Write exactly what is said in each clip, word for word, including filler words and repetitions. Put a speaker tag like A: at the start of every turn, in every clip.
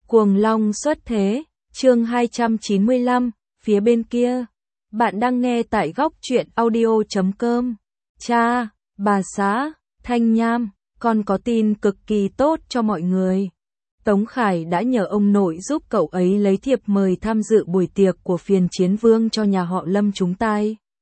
A: Cuồng Long xuất thế, chương hai trăm chín mươi lăm, phía bên kia. Bạn đang nghe tại góc truyện audio chấm com. Cha, bà xã, Thanh Nham, con có tin cực kỳ tốt cho mọi người. Tống Khải đã nhờ ông nội giúp cậu ấy lấy thiệp mời tham dự buổi tiệc của phiền chiến vương cho nhà họ Lâm chúng ta.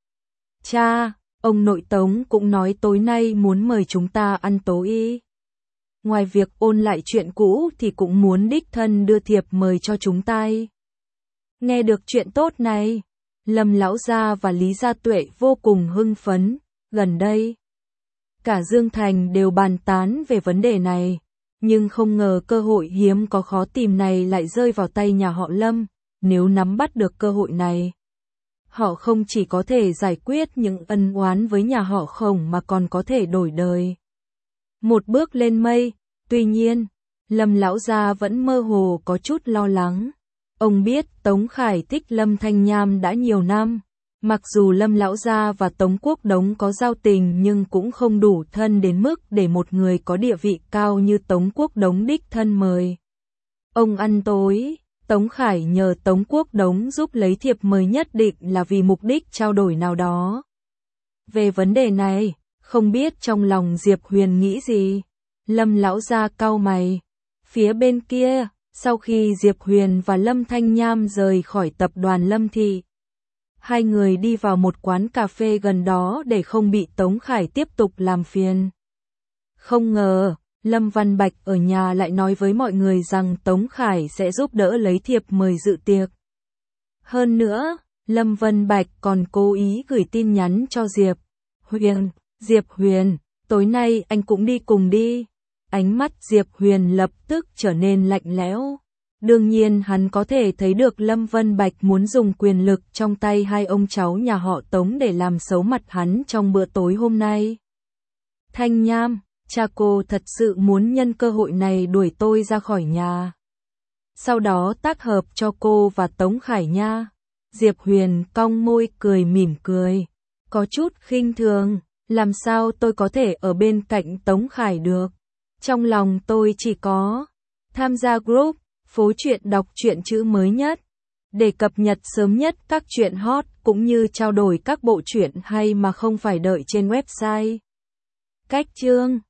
A: Cha, ông nội Tống cũng nói tối nay muốn mời chúng ta ăn tối. Ngoài việc ôn lại chuyện cũ thì cũng muốn đích thân đưa thiệp mời cho chúng ta. Nghe được chuyện tốt này, Lâm lão gia và Lý Gia Tuệ vô cùng hưng phấn. Gần đây, cả Dương Thành đều bàn tán về vấn đề này, nhưng không ngờ cơ hội hiếm có khó tìm này lại rơi vào tay nhà họ Lâm. Nếu nắm bắt được cơ hội này, họ không chỉ có thể giải quyết những ân oán với nhà họ Khổng mà còn có thể đổi đời. Một bước lên mây. Tuy nhiên, Lâm lão gia vẫn mơ hồ có chút lo lắng. Ông biết Tống Khải thích Lâm Thanh Nham đã nhiều năm. Mặc dù Lâm lão gia và Tống Quốc Đống có giao tình nhưng cũng không đủ thân đến mức để một người có địa vị cao như Tống Quốc Đống đích thân mời ông ăn tối. Tống Khải nhờ Tống Quốc Đống giúp lấy thiệp mời nhất định là vì mục đích trao đổi nào đó. Về vấn đề này, không biết trong lòng Diệp Huyền nghĩ gì. Lâm lão gia cau mày. Phía bên kia, sau khi Diệp Huyền và Lâm Thanh Nham rời khỏi tập đoàn Lâm Thị, hai người đi vào một quán cà phê gần đó để không bị Tống Khải tiếp tục làm phiền. Không ngờ, Lâm Văn Bạch ở nhà lại nói với mọi người rằng Tống Khải sẽ giúp đỡ lấy thiệp mời dự tiệc. Hơn nữa, Lâm Văn Bạch còn cố ý gửi tin nhắn cho Diệp Huyền. Diệp Huyền, tối nay anh cũng đi cùng đi. Ánh mắt Diệp Huyền lập tức trở nên lạnh lẽo. Đương nhiên hắn có thể thấy được Lâm Văn Bạch muốn dùng quyền lực trong tay hai ông cháu nhà họ Tống để làm xấu mặt hắn trong bữa tối hôm nay. Thanh Nham, cha cô thật sự muốn nhân cơ hội này đuổi tôi ra khỏi nhà, sau đó tác hợp cho cô và Tống Khải nha. Diệp Huyền cong môi cười mỉm cười, có chút khinh thường. Làm sao tôi có thể ở bên cạnh Tống Khải được? Trong lòng tôi chỉ có tham gia group Phố Truyện đọc truyện chữ mới nhất, để cập nhật sớm nhất các truyện hot cũng như trao đổi các bộ truyện hay mà không phải đợi trên website. Cách chương